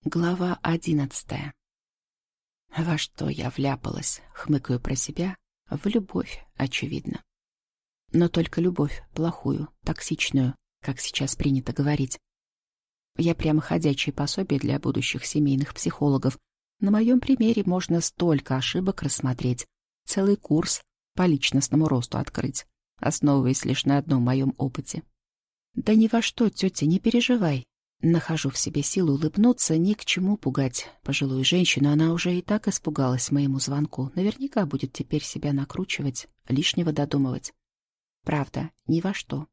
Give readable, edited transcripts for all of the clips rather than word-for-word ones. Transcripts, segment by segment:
Глава 11. Во что я вляпалась, хмыкаю про себя, в любовь, очевидно. Но только любовь плохую, токсичную, как сейчас принято говорить. Я прямо ходячее пособие для будущих семейных психологов. На моем примере можно столько ошибок рассмотреть, целый курс по личностному росту открыть, основываясь лишь на одном моем опыте. Да ни во что, тетя, не переживай. Нахожу в себе силу улыбнуться, ни к чему пугать пожилую женщину. Она уже и так испугалась моему звонку. Наверняка будет теперь себя накручивать, лишнего додумывать. Правда, ни во что.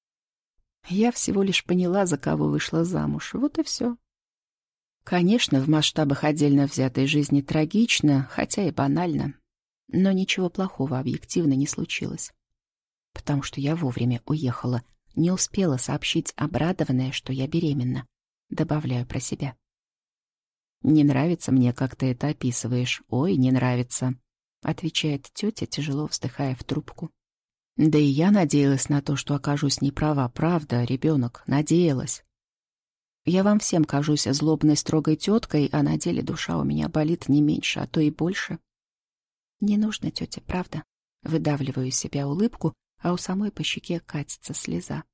Я всего лишь поняла, за кого вышла замуж. Вот и все. Конечно, в масштабах отдельно взятой жизни трагично, хотя и банально. Но ничего плохого объективно не случилось. Потому что я вовремя уехала. Не успела сообщить обрадованная, что я беременна. Добавляю про себя. «Не нравится мне, как ты это описываешь. Ой, не нравится», — отвечает тетя, тяжело вздыхая в трубку. «Да и я надеялась на то, что окажусь не права. Правда, ребенок, надеялась. Я вам всем кажусь злобной, строгой теткой, а на деле душа у меня болит не меньше, а то и больше». «Не нужно, тетя, правда?» Выдавливаю из себя улыбку, а у самой по щеке катится слеза.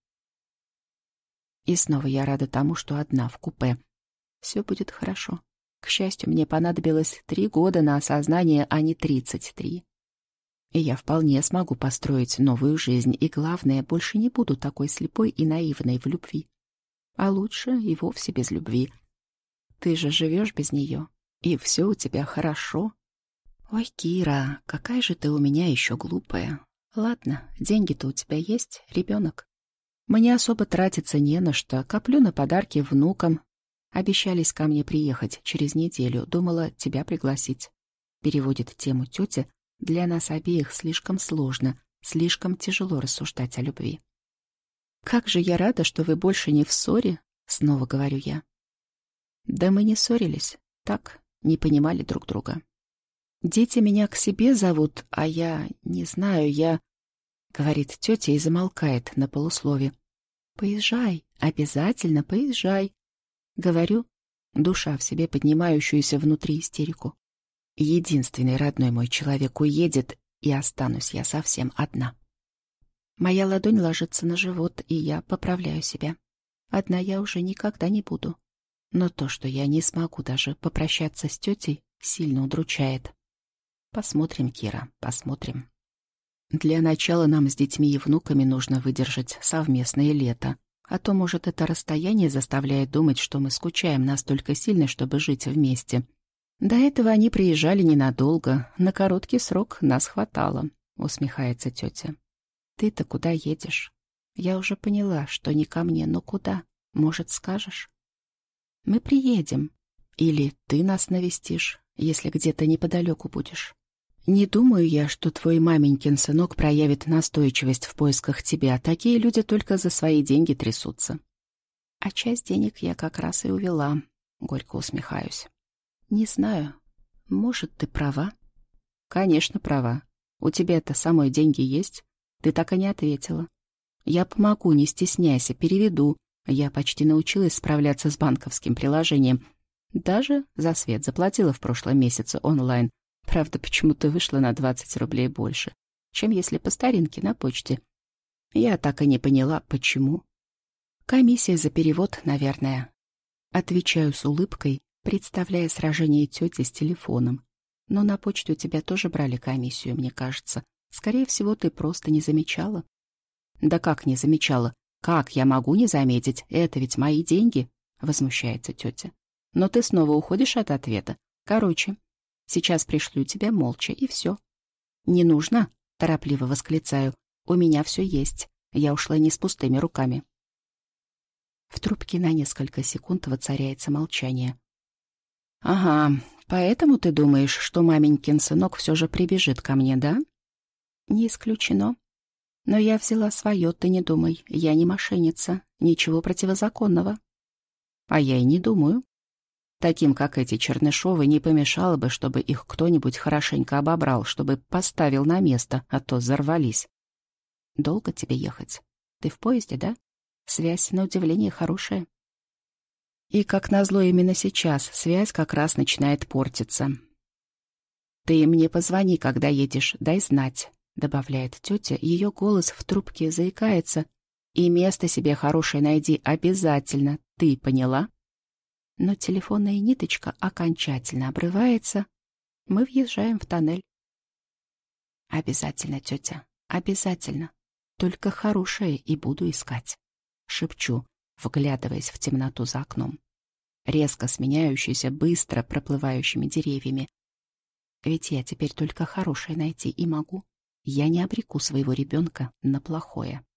И снова я рада тому, что одна в купе. Все будет хорошо. К счастью, мне понадобилось 3 года на осознание, а не 33. И я вполне смогу построить новую жизнь, и главное, больше не буду такой слепой и наивной в любви. А лучше и вовсе без любви. Ты же живешь без нее, и все у тебя хорошо. Ой, Кира, какая же ты у меня еще глупая. Ладно, деньги-то у тебя есть, ребенок. Мне особо тратиться не на что, коплю на подарки внукам. Обещались ко мне приехать через неделю, думала тебя пригласить. Переводит тему тетя, для нас обеих слишком сложно, слишком тяжело рассуждать о любви. Как же я рада, что вы больше не в ссоре, снова говорю я. Да мы не ссорились, так, не понимали друг друга. Дети меня к себе зовут, а я не знаю, говорит тетя и замолкает на полуслове. Поезжай, обязательно поезжай. Говорю, душа в себе поднимающуюся внутри истерику. Единственный родной мой человек уедет, и останусь я совсем одна. Моя ладонь ложится на живот, и я поправляю себя. Одна я уже никогда не буду. Но то, что я не смогу даже попрощаться с тетей, сильно удручает. Посмотрим, Кира, посмотрим. Для начала нам с детьми и внуками нужно выдержать совместное лето. А то, может, это расстояние заставляет думать, что мы скучаем настолько сильно, чтобы жить вместе. До этого они приезжали ненадолго. На короткий срок нас хватало, усмехается тетя. Ты-то куда едешь? Я уже поняла, что не ко мне, но куда? Может, скажешь? Мы приедем. Или ты нас навестишь, если где-то неподалеку будешь. Не думаю я, что твой маменькин сынок проявит настойчивость в поисках тебя. Такие люди только за свои деньги трясутся. А часть денег я как раз и увела. Горько усмехаюсь. Не знаю. Может, ты права? Конечно, права. У тебя-то самой деньги есть? Ты так и не ответила. Я помогу, не стесняйся, переведу. Я почти научилась справляться с банковским приложением. Даже за свет заплатила в прошлом месяце онлайн. Правда, почему-то вышло на 20 рублей больше, чем если по старинке на почте. Я так и не поняла, почему. Комиссия за перевод, наверное. Отвечаю с улыбкой, представляя сражение тети с телефоном. Но на почту у тебя тоже брали комиссию, мне кажется. Скорее всего, ты просто не замечала. Да как не замечала? Как я могу не заметить? Это ведь мои деньги, возмущается тетя. Но ты снова уходишь от ответа. Короче, сейчас пришлю тебя молча, и все. Не нужно, торопливо восклицаю. У меня все есть. Я ушла не с пустыми руками. В трубке на несколько секунд воцаряется молчание. Ага, поэтому ты думаешь, что маменькин сынок все же прибежит ко мне, да? Не исключено. Но я взяла свое, ты не думай. Я не мошенница, ничего противозаконного. А я и не думаю. Таким, как эти Чернышовы, не помешало бы, чтобы их кто-нибудь хорошенько обобрал, чтобы поставил на место, а то взорвались. Долго тебе ехать? Ты в поезде, да? Связь, на удивление, хорошая. И, как назло, именно сейчас связь как раз начинает портиться. «Ты мне позвони, когда едешь, дай знать», — добавляет тетя. Ее голос в трубке заикается. «И место себе хорошее найди обязательно, ты поняла?» Но телефонная ниточка окончательно обрывается. Мы въезжаем в тоннель. «Обязательно, тетя, обязательно. Только хорошее и буду искать», — шепчу, вглядываясь в темноту за окном, резко сменяющуюся быстро проплывающими деревьями. Ведь я теперь только хорошее найти и могу. Я не обреку своего ребенка на плохое.